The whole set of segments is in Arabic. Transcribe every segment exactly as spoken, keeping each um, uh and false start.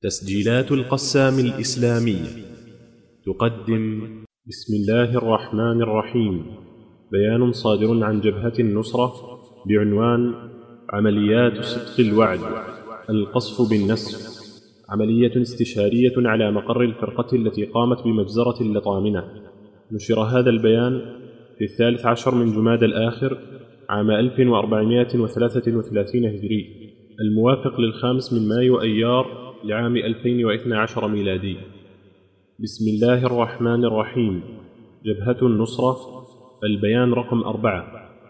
تسجيلات القسام الإسلامية تقدم بسم الله الرحمن الرحيم بيان صادر عن جبهة النصرة بعنوان عمليات صدق الوعد القصف بالنسف، عملية استشارية على مقر الفرقة التي قامت بمجزرة اللطامنة. نشر هذا البيان في الثالث عشر من جماد الآخر عام ألف وأربعمائة وثلاثة وثلاثين هجري، الموافق للخامس من مايو أيار لعام ألفين واثني عشر ميلادي. بسم الله الرحمن الرحيم. جبهة النصرة، البيان رقم أربعة.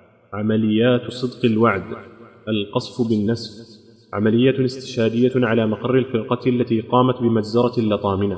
عمليات صدق الوعد القصف بالنسف، عملية استشهادية على مقر الفرقة التي قامت بمجزرة اللطامنة.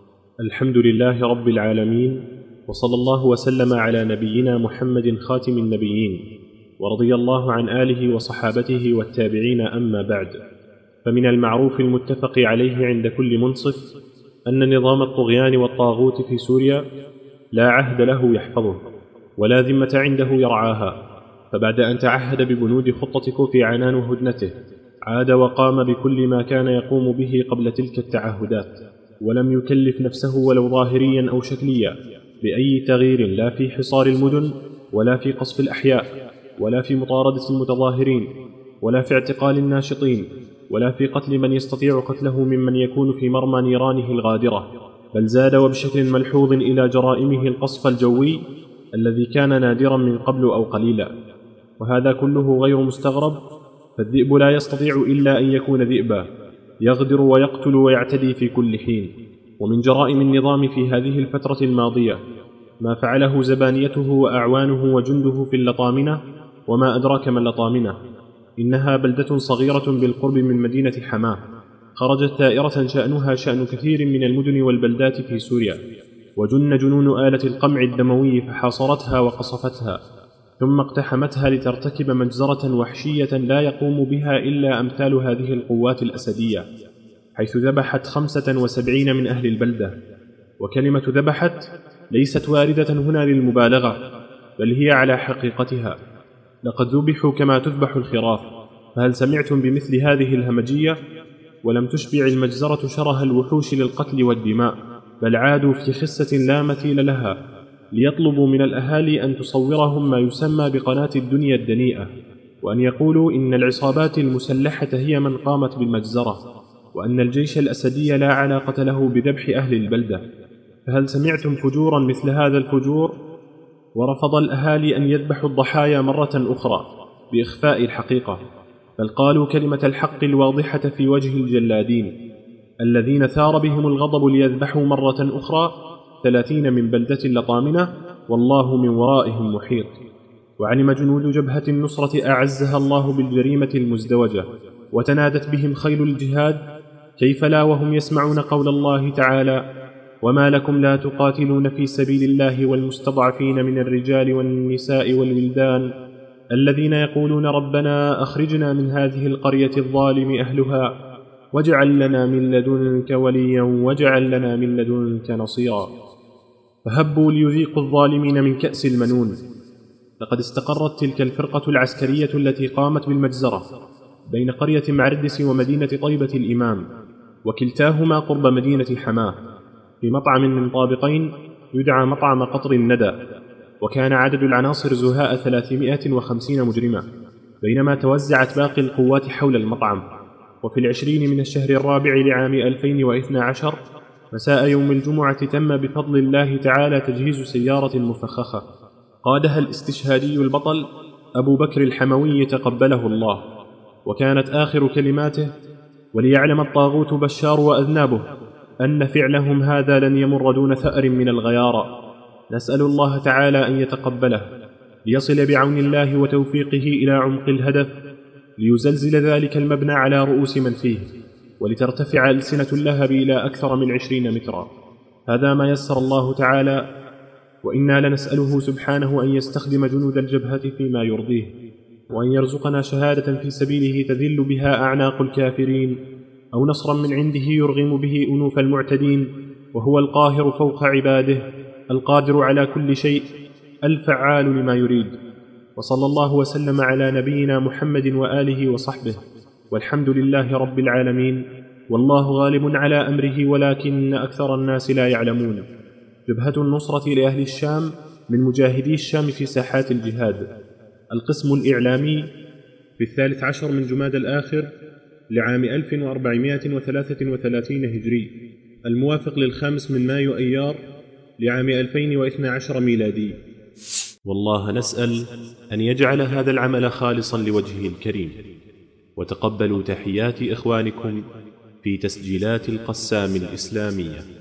الحمد لله رب العالمين، وصلى الله وسلم على نبينا محمد خاتم النبيين، ورضي الله عن آله وصحابته والتابعين، أما بعد. فمن المعروف المتفق عليه عند كل منصف أن نظام الطغيان والطاغوت في سوريا لا عهد له يحفظه ولا ذمة عنده يرعاها، فبعد أن تعهد ببنود خطة كوفي عنان وهدنته عاد وقام بكل ما كان يقوم به قبل تلك التعهدات، ولم يكلف نفسه ولو ظاهريا أو شكليا بأي تغيير، لا في حصار المدن ولا في قصف الأحياء ولا في مطاردة المتظاهرين ولا في اعتقال الناشطين ولا في قتل من يستطيع قتله ممن يكون في مرمى نيرانه الغادرة، بل زاد وبشكل ملحوظ إلى جرائمه القصف الجوي الذي كان نادرا من قبل أو قليلا. وهذا كله غير مستغرب، فالذئب لا يستطيع إلا أن يكون ذئبا، يغدر ويقتل ويعتدي في كل حين. ومن جرائم النظام في هذه الفترة الماضية ما فعله زبانيته وأعوانه وجنده في اللطامنة. وما أدراك ما اللطامنة؟ إنها بلدة صغيرة بالقرب من مدينة حماه، خرجت ثائرة شأنها شأن كثير من المدن والبلدات في سوريا، وجن جنون آلة القمع الدموي فحاصرتها وقصفتها، ثم اقتحمتها لترتكب مجزرة وحشية لا يقوم بها إلا أمثال هذه القوات الأسدية، حيث ذبحت خمسة وسبعين من أهل البلدة. وكلمة ذبحت ليست واردة هنا للمبالغة، بل هي على حقيقتها. لقد ذبحوا كما تذبح الخراف. فهل سمعتم بمثل هذه الهمجية؟ ولم تشبع المجزرة شره الوحوش للقتل والدماء، بل عادوا في خسة لا مثيل لها ليطلبوا من الأهالي أن تصورهم ما يسمى بقناة الدنيا الدنيئة، وأن يقولوا إن العصابات المسلحة هي من قامت بالمجزرة، وأن الجيش الأسدي لا علاقة له بذبح أهل البلدة. فهل سمعتم فجورا مثل هذا الفجور؟ ورفض الأهالي أن يذبحوا الضحايا مرة أخرى بإخفاء الحقيقة، بل قالوا كلمة الحق الواضحة في وجه الجلادين الذين ثار بهم الغضب ليذبحوا مرة أخرى ثلاثين من بلدة اللطامنة، والله من ورائهم محيط. وعلم جنود جبهة النصرة أعزها الله بالجريمة المزدوجة، وتنادت بهم خيل الجهاد، كيف لا وهم يسمعون قول الله تعالى: وما لكم لا تقاتلون في سبيل الله والمستضعفين من الرجال والنساء والولدان الذين يقولون ربنا أخرجنا من هذه القرية الظالم أهلها واجعل لنا من لدنك وليا واجعل لنا من لدنك نصيرا. فهبوا ليذيقوا الظالمين من كأس المنون. لقد استقرت تلك الفرقة العسكرية التي قامت بالمجزرة بين قرية معردس ومدينة طيبة الإمام، وكلتاهما قرب مدينة حماه، في مطعم من طابقين يدعى مطعم قطر الندى. وكان عدد العناصر زهاء ثلاثمائة وخمسين مجرمة، بينما توزعت باقي القوات حول المطعم. وفي العشرين من الشهر الرابع لعام ألفين واثني عشر مساء يوم الجمعة تم بفضل الله تعالى تجهيز سيارة مفخخة قادها الاستشهادي البطل أبو بكر الحموي تقبله الله، وكانت آخر كلماته: وليعلم الطاغوت بشار وأذنابه أن فعلهم هذا لن يمر دون ثأر من الغيارى. نسأل الله تعالى أن يتقبله، ليصل بعون الله وتوفيقه إلى عمق الهدف، ليزلزل ذلك المبنى على رؤوس من فيه، ولترتفع ألسنة اللهب إلى أكثر من عشرين مترا. هذا ما يسر الله تعالى، وإنا لنسأله سبحانه أن يستخدم جنود الجبهة فيما يرضيه، وأن يرزقنا شهادة في سبيله تذل بها أعناق الكافرين، أو نصرا من عنده يرغم به أنوف المعتدين، وهو القاهر فوق عباده القادر على كل شيء الفعال لما يريد. وصلى الله وسلم على نبينا محمد وآله وصحبه، والحمد لله رب العالمين. والله غالب على أمره ولكن أكثر الناس لا يعلمون. جبهة النصرة لأهل الشام من مجاهدي الشام في ساحات الجهاد. القسم الإعلامي في الثالث عشر من جماد الآخر لعام ألف وأربعمائة وثلاثة وثلاثين هجري، الموافق للخامس من مايو أيار لعام ألفين واثني عشر ميلادي. والله نسأل أن يجعل هذا العمل خالصا لوجهه الكريم. وتقبلوا تحيات إخوانكم في تسجيلات القسام الإسلامية.